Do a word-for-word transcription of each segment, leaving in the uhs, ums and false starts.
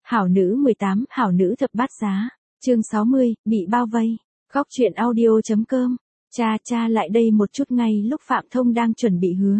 Hảo nữ mười tám, hảo nữ thập bát giá. Chương sáu mươi, bị bao vây. Góc truyện audio.com. Cha cha lại đây một chút ngay lúc Phạm Thông đang chuẩn bị hứa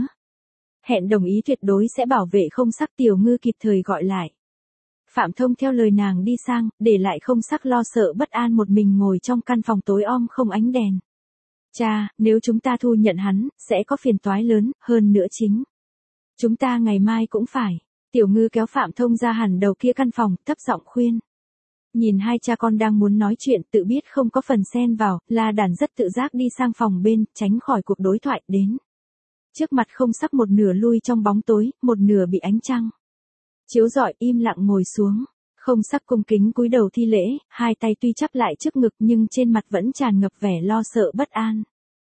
hẹn đồng ý tuyệt đối sẽ bảo vệ Không Sắc, Tiểu Ngư kịp thời gọi lại. Phạm Thông theo lời nàng đi sang, để lại Không Sắc lo sợ bất an một mình ngồi trong căn phòng tối om không ánh đèn. Cha, nếu chúng ta thu nhận hắn, sẽ có phiền toái lớn, hơn nữa chính. Chúng ta ngày mai cũng phải. Tiểu Ngư kéo Phạm Thông ra hẳn đầu kia căn phòng, thấp giọng khuyên. Nhìn hai cha con đang muốn nói chuyện, tự biết không có phần xen vào, La Đàn rất tự giác đi sang phòng bên, tránh khỏi cuộc đối thoại đến. Trước mặt Không Sắc một nửa lui trong bóng tối, một nửa bị ánh trăng chiếu rọi, im lặng ngồi xuống. Không Sắc cung kính cúi đầu thi lễ, hai tay tuy chắp lại trước ngực nhưng trên mặt vẫn tràn ngập vẻ lo sợ bất an.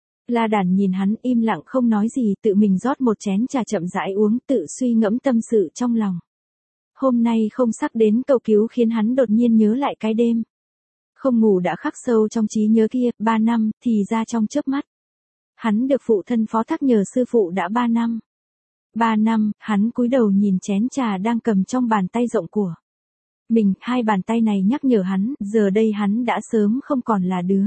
La Đàn nhìn hắn im lặng không nói gì, tự mình rót một chén trà chậm rãi uống, tự suy ngẫm tâm sự trong lòng. Hôm nay Không Sắc đến cầu cứu khiến hắn đột nhiên nhớ lại cái đêm không ngủ đã khắc sâu trong trí nhớ kia, ba năm, thì ra trong chớp mắt. Hắn được phụ thân phó thác nhờ sư phụ đã ba năm. Ba năm, hắn cúi đầu nhìn chén trà đang cầm trong bàn tay rộng của mình, hai bàn tay này nhắc nhở hắn, giờ đây hắn đã sớm không còn là đứa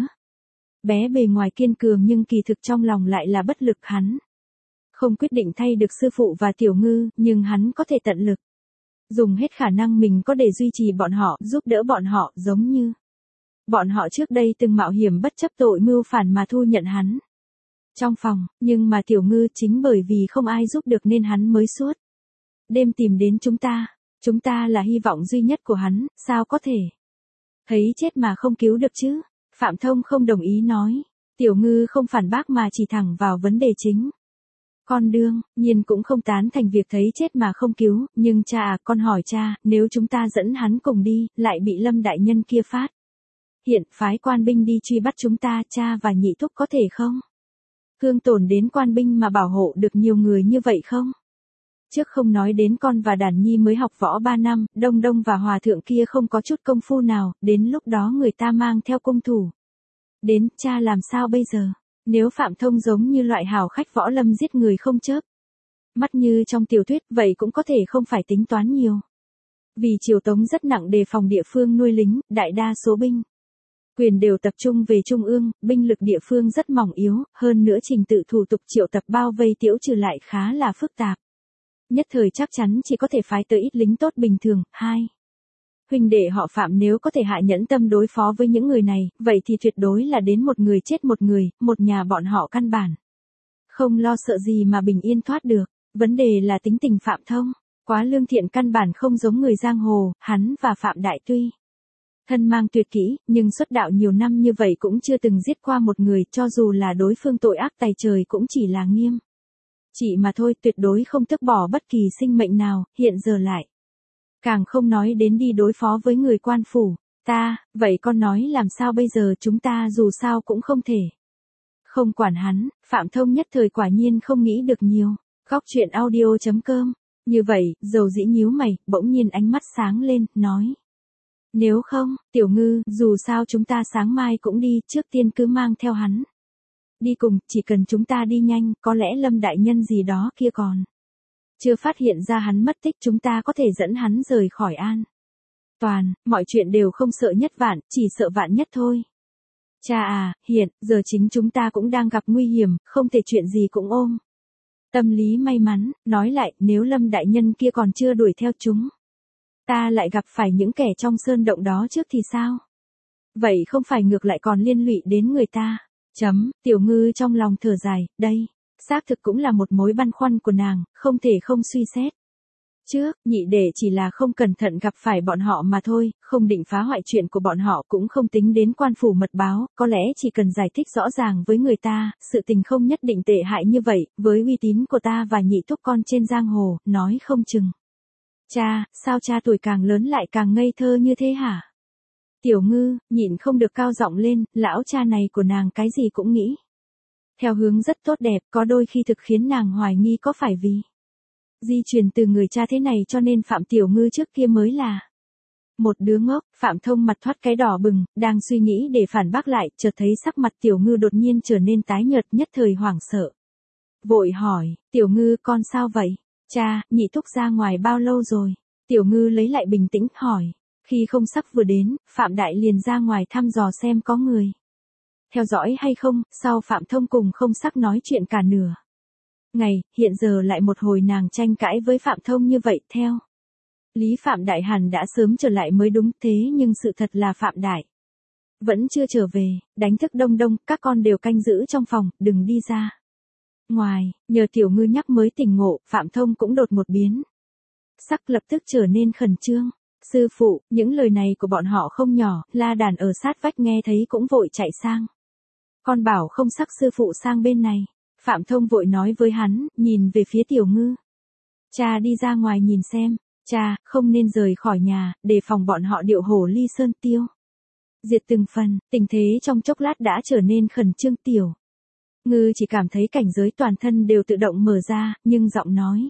bé bề ngoài kiên cường nhưng kỳ thực trong lòng lại là bất lực. Hắn không quyết định thay được sư phụ và Tiểu Ngư, nhưng hắn có thể tận lực dùng hết khả năng mình có để duy trì bọn họ, giúp đỡ bọn họ, giống như bọn họ trước đây từng mạo hiểm bất chấp tội mưu phản mà thu nhận hắn trong phòng. Nhưng mà Tiểu Ngư chính bởi vì không ai giúp được nên hắn mới suốt đêm tìm đến chúng ta. Chúng ta là hy vọng duy nhất của hắn, sao có thể thấy chết mà không cứu được chứ? Phạm Thông không đồng ý nói. Tiểu Ngư không phản bác mà chỉ thẳng vào vấn đề chính. Con đương nhiên cũng không tán thành việc thấy chết mà không cứu, nhưng cha à, con hỏi cha, nếu chúng ta dẫn hắn cùng đi, lại bị Lâm đại nhân kia phát hiện phái quan binh đi truy bắt chúng ta, cha và nhị thúc có thể không thương tổn đến quan binh mà bảo hộ được nhiều người như vậy không? Trước không nói đến con và Đàn Nhi mới học võ ba năm, Đông Đông và Hòa thượng kia không có chút công phu nào, đến lúc đó người ta mang theo cung thủ đến, cha làm sao bây giờ? Nếu Phạm Thông giống như loại hào khách võ lâm giết người không chớp mắt như trong tiểu thuyết, vậy cũng có thể không phải tính toán nhiều. Vì triều Tống rất nặng đề phòng địa phương nuôi lính, đại đa số binh quyền đều tập trung về trung ương, binh lực địa phương rất mỏng yếu, hơn nữa trình tự thủ tục triệu tập bao vây tiễu trừ lại khá là phức tạp. Nhất thời chắc chắn chỉ có thể phái tới ít lính tốt bình thường. Hai huynh đệ họ Phạm nếu có thể hạ nhẫn tâm đối phó với những người này, vậy thì tuyệt đối là đến một người chết một người, một nhà bọn họ căn bản không lo sợ gì mà bình yên thoát được. Vấn đề là tính tình Phạm Thông quá lương thiện, căn bản không giống người giang hồ. Hắn và Phạm Đại tuy thân mang tuyệt kỹ, nhưng xuất đạo nhiều năm như vậy cũng chưa từng giết qua một người, cho dù là đối phương tội ác tày trời cũng chỉ là nghiêm chỉ mà thôi, tuyệt đối không tước bỏ bất kỳ sinh mệnh nào, hiện giờ lại càng không nói đến đi đối phó với người quan phủ. Ta, vậy con nói làm sao bây giờ? Chúng ta dù sao cũng không thể không quản hắn. Phạm Thông nhất thời quả nhiên không nghĩ được nhiều. Góc truyện audio.com. Như vậy, dầu dĩ nhíu mày, bỗng nhiên ánh mắt sáng lên, nói. Nếu không, Tiểu Ngư, dù sao chúng ta sáng mai cũng đi, trước tiên cứ mang theo hắn đi cùng, chỉ cần chúng ta đi nhanh, có lẽ Lâm đại nhân gì đó kia còn chưa phát hiện ra hắn mất tích, chúng ta có thể dẫn hắn rời khỏi an toàn. Mọi chuyện đều không sợ nhất vạn, chỉ sợ vạn nhất thôi. Cha à, hiện giờ chính chúng ta cũng đang gặp nguy hiểm, không thể chuyện gì cũng ôm tâm lý may mắn. Nói lại, nếu Lâm đại nhân kia còn chưa đuổi theo chúng ta lại gặp phải những kẻ trong sơn động đó trước thì sao? Vậy không phải ngược lại còn liên lụy đến người ta? Chấm. Tiểu Ngư trong lòng thở dài, đây xác thực cũng là một mối băn khoăn của nàng, không thể không suy xét. Trước, nhị đệ chỉ là không cẩn thận gặp phải bọn họ mà thôi, không định phá hoại chuyện của bọn họ, cũng không tính đến quan phủ mật báo, có lẽ chỉ cần giải thích rõ ràng với người ta, sự tình không nhất định tệ hại như vậy, với uy tín của ta và nhị thúc con trên giang hồ, nói không chừng. Cha, sao cha tuổi càng lớn lại càng ngây thơ như thế hả? Tiểu Ngư, nhịn không được cao giọng lên, lão cha này của nàng cái gì cũng nghĩ theo hướng rất tốt đẹp, có đôi khi thực khiến nàng hoài nghi có phải vì di truyền từ người cha thế này cho nên Phạm Tiểu Ngư trước kia mới là một đứa ngốc. Phạm Thông mặt thoát cái đỏ bừng, đang suy nghĩ để phản bác lại, chợt thấy sắc mặt Tiểu Ngư đột nhiên trở nên tái nhợt, nhất thời hoảng sợ. Vội hỏi, Tiểu Ngư con sao vậy? Cha, nhị thúc ra ngoài bao lâu rồi? Tiểu Ngư lấy lại bình tĩnh, hỏi. Khi không sắc vừa đến, Phạm Đại liền ra ngoài thăm dò xem có người theo dõi hay không, sau Phạm Thông cùng không sắc nói chuyện cả nửa ngày, hiện giờ lại một hồi nàng tranh cãi với Phạm Thông như vậy theo. Lý Phạm Đại hẳn đã sớm trở lại mới đúng, thế nhưng sự thật là Phạm Đại vẫn chưa trở về, đánh thức Đông Đông, các con đều canh giữ trong phòng, đừng đi ra ngoài, nhờ Tiểu Ngư nhắc mới tỉnh ngộ, Phạm Thông cũng đột một biến sắc lập tức trở nên khẩn trương. Sư phụ, những lời này của bọn họ không nhỏ, La Đàn ở sát vách nghe thấy cũng vội chạy sang. Con bảo không sắc sư phụ sang bên này. Phạm Thông vội nói với hắn, nhìn về phía Tiểu Ngư. Cha đi ra ngoài nhìn xem, cha, không nên rời khỏi nhà, để phòng bọn họ điệu hổ ly sơn tiêu. Diệt từng phần, tình thế trong chốc lát đã trở nên khẩn trương. Tiểu Ngư chỉ cảm thấy cảnh giới toàn thân đều tự động mở ra, nhưng giọng nói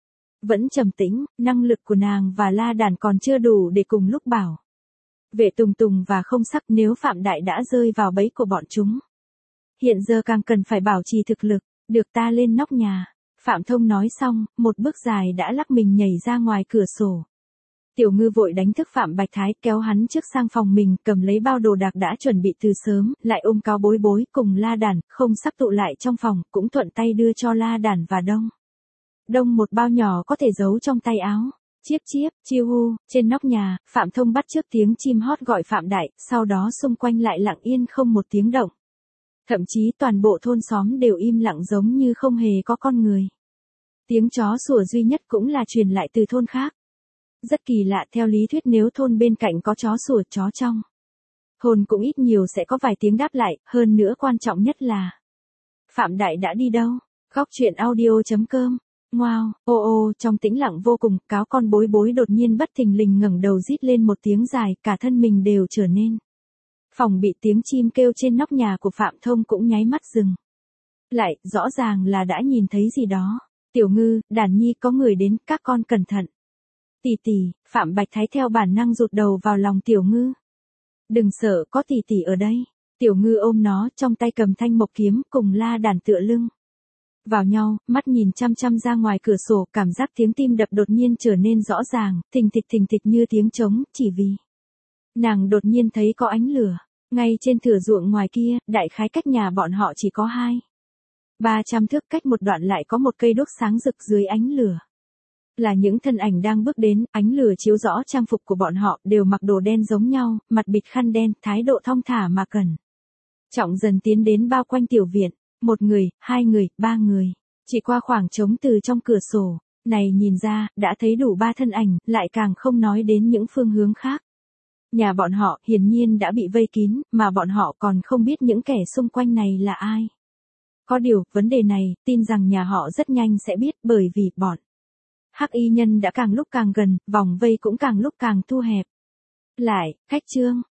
vẫn trầm tĩnh, năng lực của nàng và La Đàn còn chưa đủ để cùng lúc bảo vệ Tùng Tùng và không sắc, nếu Phạm Đại đã rơi vào bẫy của bọn chúng. Hiện giờ càng cần phải bảo trì thực lực, được ta lên nóc nhà. Phạm Thông nói xong, một bước dài đã lắc mình nhảy ra ngoài cửa sổ. Tiểu Ngư vội đánh thức Phạm Bạch Thái, kéo hắn trước sang phòng mình, cầm lấy bao đồ đạc đã chuẩn bị từ sớm, lại ôm Cao Bối Bối cùng La Đàn, không sắc tụ lại trong phòng, cũng thuận tay đưa cho La Đàn và Đông Đông một bao nhỏ có thể giấu trong tay áo. Chiếp chiếp, chiêu hu, trên nóc nhà, Phạm Thông bắt chước tiếng chim hót gọi Phạm Đại, sau đó xung quanh lại lặng yên không một tiếng động. Thậm chí toàn bộ thôn xóm đều im lặng giống như không hề có con người. Tiếng chó sủa duy nhất cũng là truyền lại từ thôn khác. Rất kỳ lạ, theo lý thuyết nếu thôn bên cạnh có chó sủa, chó trong thôn cũng ít nhiều sẽ có vài tiếng đáp lại, hơn nữa quan trọng nhất là Phạm Đại đã đi đâu? Góc truyện audio chấm com. Wow, ô ô, trong tĩnh lặng vô cùng, cáo con Bối Bối đột nhiên bất thình lình ngẩng đầu rít lên một tiếng dài, cả thân mình đều trở nên phòng bị. Tiếng chim kêu trên nóc nhà của Phạm Thông cũng nháy mắt dừng lại, rõ ràng là đã nhìn thấy gì đó. Tiểu Ngư, Đàn Nhi, có người đến, các con cẩn thận. Tỷ tỷ, Phạm Bạch Thái theo bản năng rụt đầu vào lòng Tiểu Ngư. Đừng sợ, có tỷ tỷ ở đây. Tiểu Ngư ôm nó, trong tay cầm thanh mộc kiếm, cùng La Đàn tựa lưng vào nhau, mắt nhìn chăm chăm ra ngoài cửa sổ, cảm giác tiếng tim đập đột nhiên trở nên rõ ràng, thình thịch thình thịch như tiếng trống, chỉ vì nàng đột nhiên thấy có ánh lửa, ngay trên thửa ruộng ngoài kia, đại khái cách nhà bọn họ chỉ có hai ba trăm thước, cách một đoạn lại có một cây đuốc sáng rực, dưới ánh lửa là những thân ảnh đang bước đến, ánh lửa chiếu rõ trang phục của bọn họ, đều mặc đồ đen giống nhau, mặt bịt khăn đen, thái độ thong thả mà cẩn trọng dần tiến đến bao quanh tiểu viện. Một người, hai người, ba người. Chỉ qua khoảng trống từ trong cửa sổ này nhìn ra, đã thấy đủ ba thân ảnh, lại càng không nói đến những phương hướng khác. Nhà bọn họ hiển nhiên đã bị vây kín, mà bọn họ còn không biết những kẻ xung quanh này là ai. Có điều, vấn đề này, tin rằng nhà họ rất nhanh sẽ biết, bởi vì bọn hắc y nhân đã càng lúc càng gần, vòng vây cũng càng lúc càng thu hẹp lại. Khách trương,